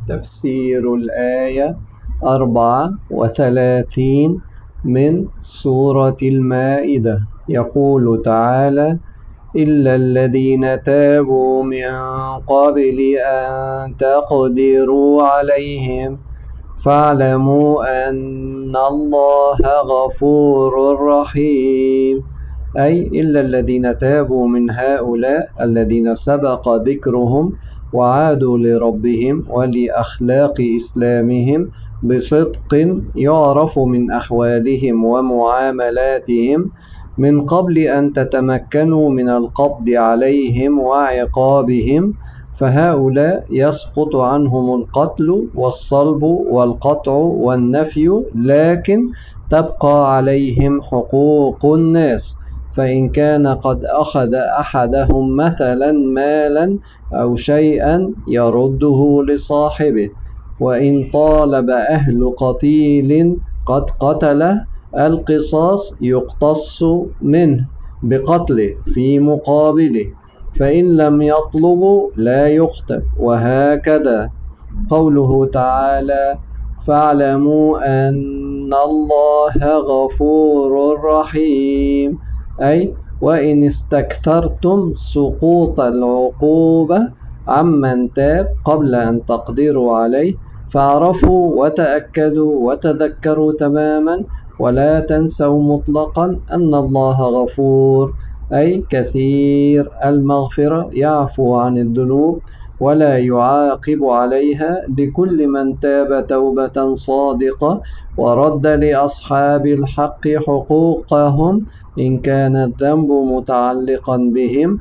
تفسير الآية 34 من سورة المائدة. يقول تعالى: إلا الذين تابوا من قبل أن تقدروا عليهم فاعلموا أن الله غفور رحيم. أي إلا الذين تابوا من هؤلاء الذين سبق ذكرهم وعادوا لربهم ولأخلاق إسلامهم بصدق يعرف من أحوالهم ومعاملاتهم من قبل أن تتمكنوا من القبض عليهم وعقابهم، فهؤلاء يسقط عنهم القتل والصلب والقطع والنفي، لكن تبقى عليهم حقوق الناس. فإن كان قد أخذ أحدهم مثلا مالا أو شيئا يرده لصاحبه، وإن طالب أهل قتيل قد قتله القصاص يقتص منه بقتله في مقابله، فإن لم يطلبوا لا يقتل، وهكذا. قوله تعالى: فاعلموا أن الله غفور رحيم، أي وإن استكثرتم سقوط العقوبة عمن تاب قبل أن تقدروا عليه، فاعرفوا وتأكدوا وتذكروا تماما ولا تنسوا مطلقا أن الله غفور، أي كثير المغفرة، يعفو عن الذنوب ولا يعاقب عليها لكل من تاب توبة صادقة ورد لأصحاب الحق حقوقهم إن كان الذنب متعلقا بهم.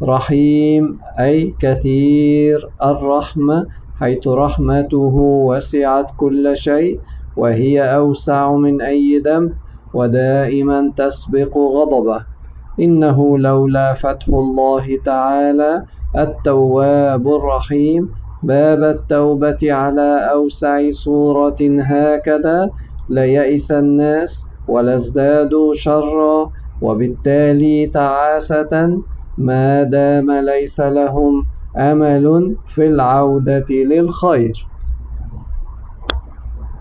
رحيم، أي كثير الرحمة، حيث رحمته وسعت كل شيء وهي أوسع من أي ذنب ودائما تسبق غضبه. إنه لولا فتح الله تعالى التواب الرحيم باب التوبة على أوسع صورة هكذا ليئس الناس ولازدادوا شرا، وبالتالي تعاسة، ما دام ليس لهم أمل في العودة للخير.